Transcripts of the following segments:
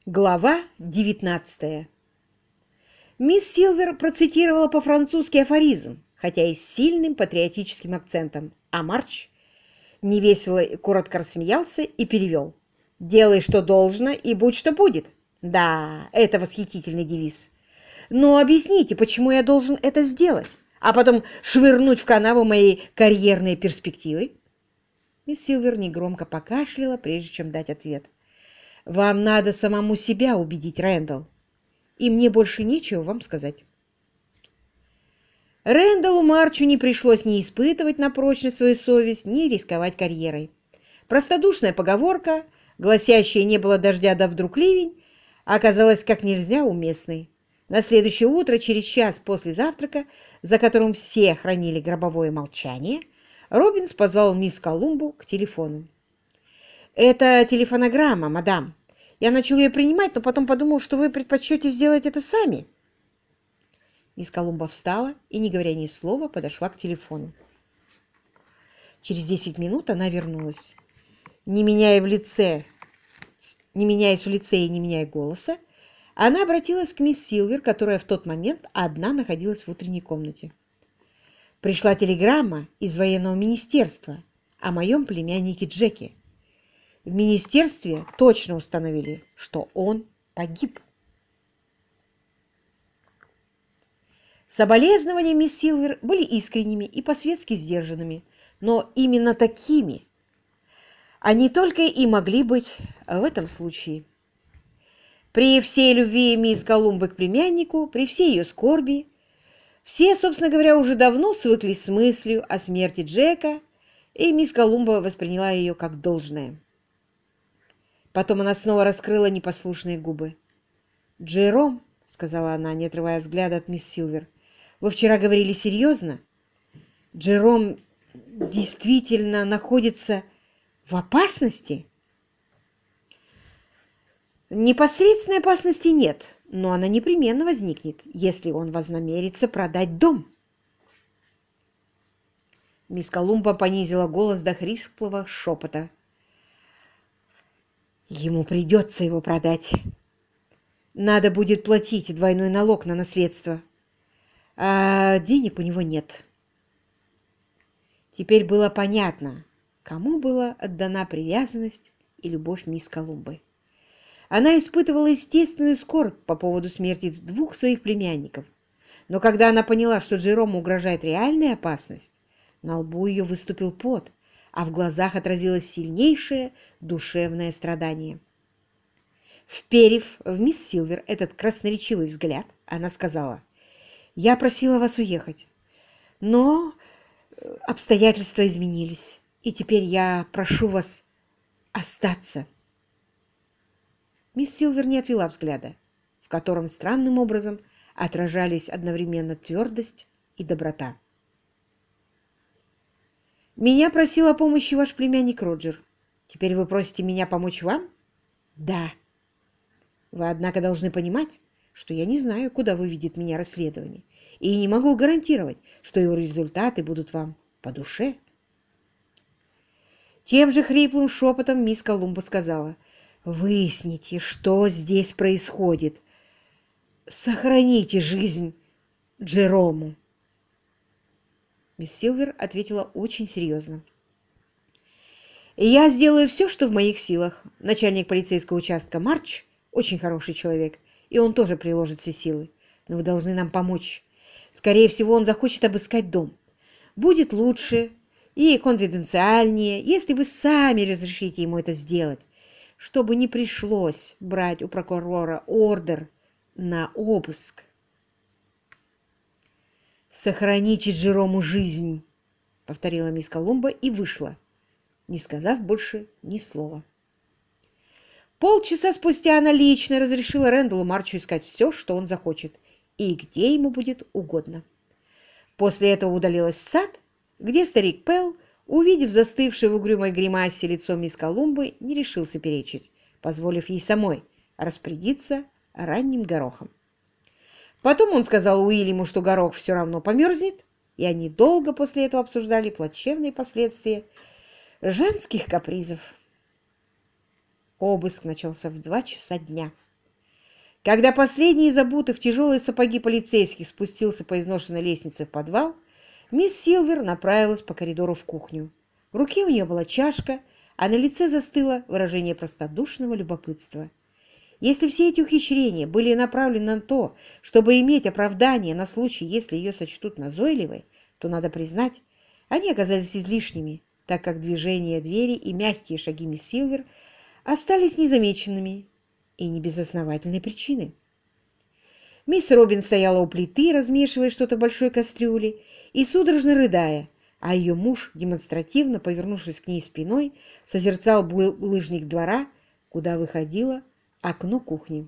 Глава 19. Мисс Силвер процитировала по-французски афоризм, хотя и с сильным патриотическим акцентом, а Марч невесело и коротко рассмеялся и перевел. «Делай, что должно, и будь, что будет». Да, это восхитительный девиз. Но объясните, почему я должен это сделать, а потом швырнуть в канаву мои карьерные перспективы? Мисс Силвер негромко покашляла, прежде чем дать ответ. «Вам надо самому себя убедить, Рэндалл, и мне больше нечего вам сказать». Рэндаллу Марчу не пришлось ни испытывать на прочность свою совесть, ни рисковать карьерой. Простодушная поговорка, гласящая «не было дождя, да вдруг ливень», оказалась как нельзя уместной. На следующее утро, через час после завтрака, за которым все хранили гробовое молчание, Робинс позвал мисс Колумбу к телефону. «Это телефонограмма, мадам. Я начал ее принимать, но потом подумал, что вы предпочтете сделать это сами». Мисс Колумба встала и, не говоря ни слова, подошла к телефону. Через 10 минут она вернулась. Не меняясь в лице и не меняя голоса, она обратилась к мисс Силвер, которая в тот момент одна находилась в утренней комнате. «Пришла телеграмма из военного министерства о моем племяннике Джеке. В министерстве точно установили, что он погиб». Соболезнования мисс Силвер были искренними и по-светски сдержанными, но именно такими они только и могли быть в этом случае. При всей любви мисс Колумбы к племяннику, при всей ее скорби, все, собственно говоря, уже давно свыклись с мыслью о смерти Джека, и мисс Колумба восприняла ее как должное. Потом она снова раскрыла непослушные губы. «Джером», — сказала она, не отрывая взгляда от мисс Силвер, — «вы вчера говорили серьезно? Джером действительно находится в опасности?» «Непосредственной опасности нет, но она непременно возникнет, если он вознамерится продать дом». Мисс Колумба понизила голос до хриплого шепота. «Ему придется его продать. Надо будет платить двойной налог на наследство, а денег у него нет». Теперь было понятно, кому была отдана привязанность и любовь мисс Колумбы. Она испытывала естественную скорбь по поводу смерти двух своих племянников, но когда она поняла, что Джерому угрожает реальная опасность, на лбу ее выступил пот, а в глазах отразилось сильнейшее душевное страдание. Вперев в мисс Силвер этот красноречивый взгляд, она сказала: «Я просила вас уехать, но обстоятельства изменились, и теперь я прошу вас остаться». Мисс Силвер не отвела взгляда, в котором странным образом отражались одновременно твердость и доброта. «Меня просил о помощи ваш племянник Роджер. Теперь вы просите меня помочь вам?» «Да. Вы, однако, должны понимать, что я не знаю, куда выведет меня расследование, и не могу гарантировать, что его результаты будут вам по душе». Тем же хриплым шепотом мисс Колумба сказала: «Выясните, что здесь происходит. Сохраните жизнь Джерому». Мисс Силвер ответила очень серьезно: «Я сделаю все, что в моих силах. Начальник полицейского участка Марч очень хороший человек, и он тоже приложит все силы. Но вы должны нам помочь. Скорее всего, он захочет обыскать дом. Будет лучше и конфиденциальнее, если вы сами разрешите ему это сделать, чтобы не пришлось брать у прокурора ордер на обыск». «Сохраните Джерому жизнь», — повторила мисс Колумба и вышла, не сказав больше ни слова. Полчаса спустя она лично разрешила Рэндаллу Марчу искать все, что он захочет, и где ему будет угодно. После этого удалилась в сад, где старик Пелл, увидев застывшее в угрюмой гримасе лицо мисс Колумбы, не решился перечить, позволив ей самой распорядиться ранним горохом. Потом он сказал Уильяму, что горох все равно померзнет, и они долго после этого обсуждали плачевные последствия женских капризов. Обыск начался в 2 часа дня. Когда последний из обутых в тяжелые сапоги полицейских спустился по изношенной лестнице в подвал, мисс Силвер направилась по коридору в кухню. В руке у нее была чашка, а на лице застыло выражение простодушного любопытства. Если все эти ухищрения были направлены на то, чтобы иметь оправдание на случай, если ее сочтут назойливой, то, надо признать, они оказались излишними, так как движение двери и мягкие шаги мисс Силвер остались незамеченными и не без основательной причины. Мисс Робин стояла у плиты, размешивая что-то в большой кастрюле и судорожно рыдая, а ее муж, демонстративно повернувшись к ней спиной, созерцал булыжник двора, куда выходило окно кухни.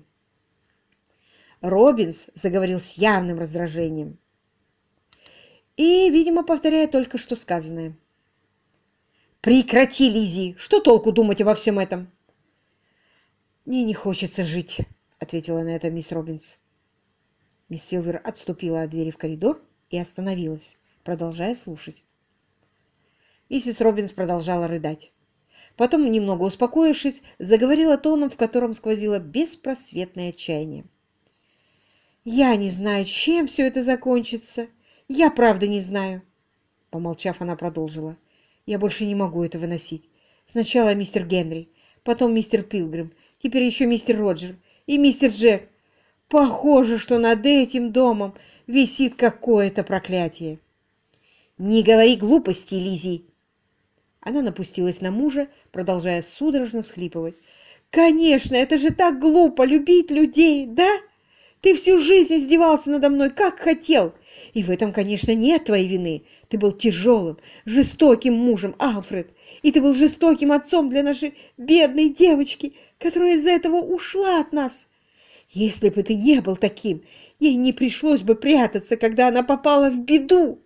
Робинс заговорил с явным раздражением и, видимо, повторяя только что сказанное. «Прекрати, Лиззи! Что толку думать обо всем этом?» «Мне не хочется жить», — ответила на это мисс Робинс. Мисс Силвер отступила от двери в коридор и остановилась, продолжая слушать. Миссис Робинс продолжала рыдать. Потом, немного успокоившись, заговорила тоном, в котором сквозило беспросветное отчаяние. «Я не знаю, чем все это закончится. Я правда не знаю». Помолчав, она продолжила. «Я больше не могу это выносить. Сначала мистер Генри, потом мистер Пилгрим, теперь еще мистер Роджер и мистер Джек. Похоже, что над этим домом висит какое-то проклятие». «Не говори глупости, Лиззи!» Она напустилась на мужа, продолжая судорожно всхлипывать. «Конечно, это же так глупо любить людей, да? Ты всю жизнь издевался надо мной, как хотел. И в этом, конечно, нет твоей вины. Ты был тяжелым, жестоким мужем, Алфред. И ты был жестоким отцом для нашей бедной девочки, которая из-за этого ушла от нас. Если бы ты не был таким, ей не пришлось бы прятаться, когда она попала в беду».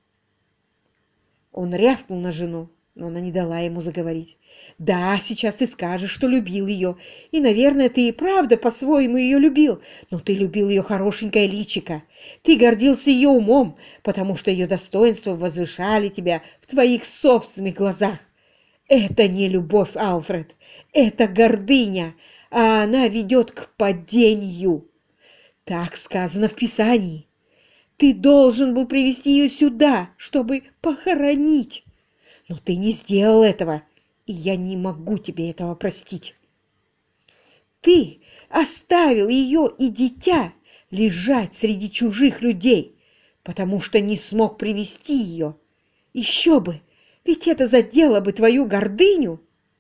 Он рявкнул на жену, но она не дала ему заговорить. «Да, сейчас ты скажешь, что любил ее, и, наверное, ты и правда по-своему ее любил, но ты любил ее хорошенькое личико. Ты гордился ее умом, потому что ее достоинства возвышали тебя в твоих собственных глазах. Это не любовь, Алфред, это гордыня, а она ведет к падению. Так сказано в Писании. Ты должен был привести ее сюда, чтобы похоронить. Но ты не сделал этого, и я не могу тебе этого простить. Ты оставил ее и дитя лежать среди чужих людей, потому что не смог привести ее. Еще бы, ведь это задело бы твою гордыню.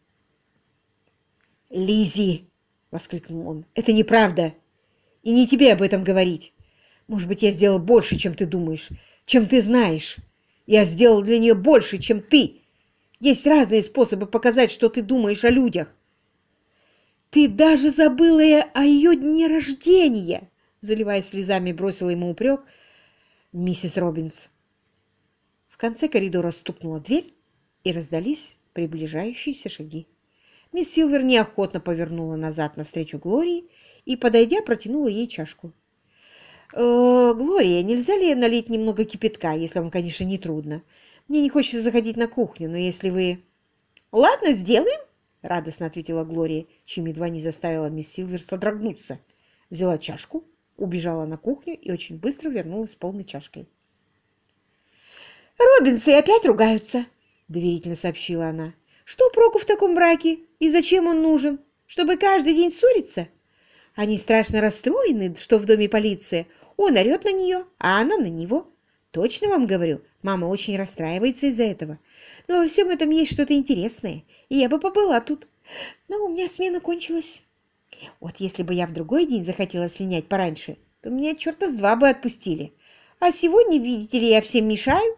«Лиззи!» — воскликнул он. «Это неправда, и не тебе об этом говорить. Может быть, я сделал больше, чем ты думаешь, чем ты знаешь. Я сделал для нее больше, чем ты. Есть разные способы показать, что ты думаешь о людях. Ты даже забыла о ее дне рождения!» Заливаясь слезами, бросила ему упрек миссис Робинс. В конце коридора стукнула дверь, и раздались приближающиеся шаги. Мисс Силвер неохотно повернула назад навстречу Глории и, подойдя, протянула ей чашку. «Глория, нельзя ли налить немного кипятка, если вам, конечно, не трудно? Мне не хочется заходить на кухню, но если вы...» «Ладно, сделаем», — радостно ответила Глория, чем едва не заставила мисс Силвер содрогнуться. Взяла чашку, убежала на кухню и очень быстро вернулась с полной чашкой. «Робинсы опять ругаются», — доверительно сообщила она. «Что проку в таком браке? И зачем он нужен? Чтобы каждый день ссориться? Они страшно расстроены, что в доме полиция. Он орет на нее, а она на него. Точно вам говорю, мама очень расстраивается из-за этого. Но во всем этом есть что-то интересное, и я бы побыла тут. Но у меня смена кончилась. Вот если бы я в другой день захотела слинять пораньше, то меня черта с два бы отпустили. А сегодня, видите ли, я всем мешаю.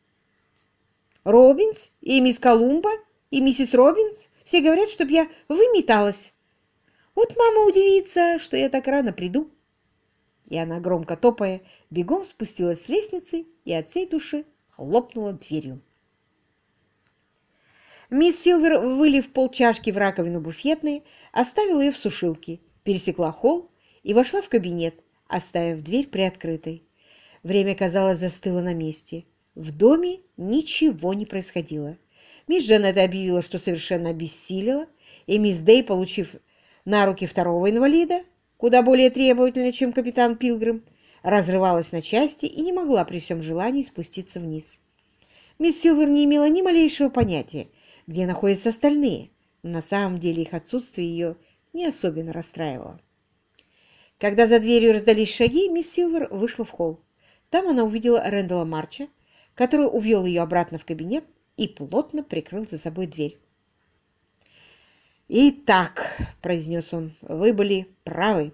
Робинс и мисс Колумба и миссис Робинс все говорят, чтобы я выметалась. Вот мама удивится, что я так рано приду». И она, громко топая, бегом спустилась с лестницы и от всей души хлопнула дверью. Мисс Силвер, вылив полчашки в раковину буфетной, оставила ее в сушилке, пересекла холл и вошла в кабинет, оставив дверь приоткрытой. Время, казалось, застыло на месте. В доме ничего не происходило. Мисс Дженнет объявила, что совершенно обессилила, и мисс Дэй, получив на руки второго инвалида, куда более требовательная, чем капитан Пилгрим, разрывалась на части и не могла при всем желании спуститься вниз. Мисс Силвер не имела ни малейшего понятия, где находятся остальные, но на самом деле их отсутствие ее не особенно расстраивало. Когда за дверью раздались шаги, мисс Силвер вышла в холл. Там она увидела Рэндалла Марча, который увел ее обратно в кабинет и плотно прикрыл за собой дверь. «Итак», — произнес он, — «вы были правы».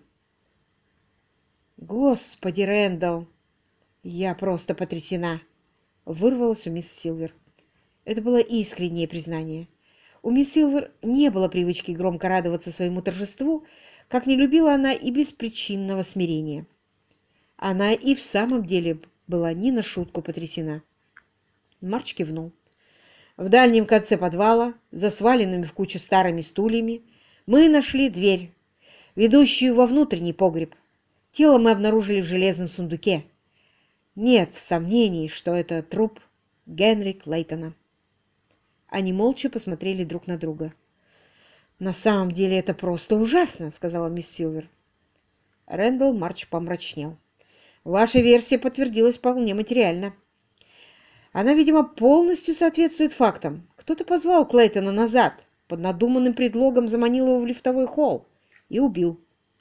«Господи, Рэндалл, я просто потрясена!» — вырвалось у мисс Силвер. Это было искреннее признание. У мисс Силвер не было привычки громко радоваться своему торжеству, как не любила она и беспричинного смирения. Она и в самом деле была не на шутку потрясена. Марч кивнул. В дальнем конце подвала, за сваленными в кучу старыми стульями, мы нашли дверь, ведущую во внутренний погреб. Тело мы обнаружили в железном сундуке. Нет сомнений, что это труп Генри Клейтона. Они молча посмотрели друг на друга. «На самом деле это просто ужасно», — сказала мисс Силвер. Рэндалл Марч помрачнел. «Ваша версия подтвердилась вполне материально. Она, видимо, полностью соответствует фактам. Кто-то позвал Клейтона назад, под надуманным предлогом заманил его в лифтовой холл и убил.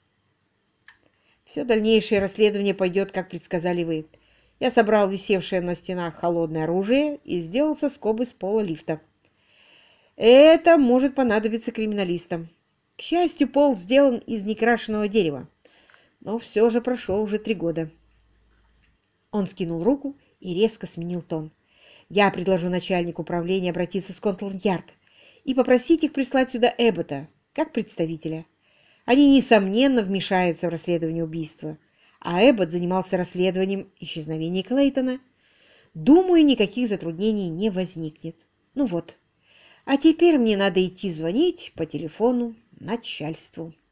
Все дальнейшее расследование пойдет, как предсказали вы. Я собрал висевшее на стенах холодное оружие и сделал соскобы с пола лифта. Это может понадобиться криминалистам. К счастью, пол сделан из некрашенного дерева. Но все же прошло уже 3 года. Он скинул руку и резко сменил тон. Я предложу начальнику управления обратиться в Скотланд-Ярд и попросить их прислать сюда Эббота, как представителя. Они, несомненно, вмешаются в расследование убийства, а Эббот занимался расследованием исчезновения Клейтона. Думаю, никаких затруднений не возникнет. Ну вот. А теперь мне надо идти звонить по телефону начальству.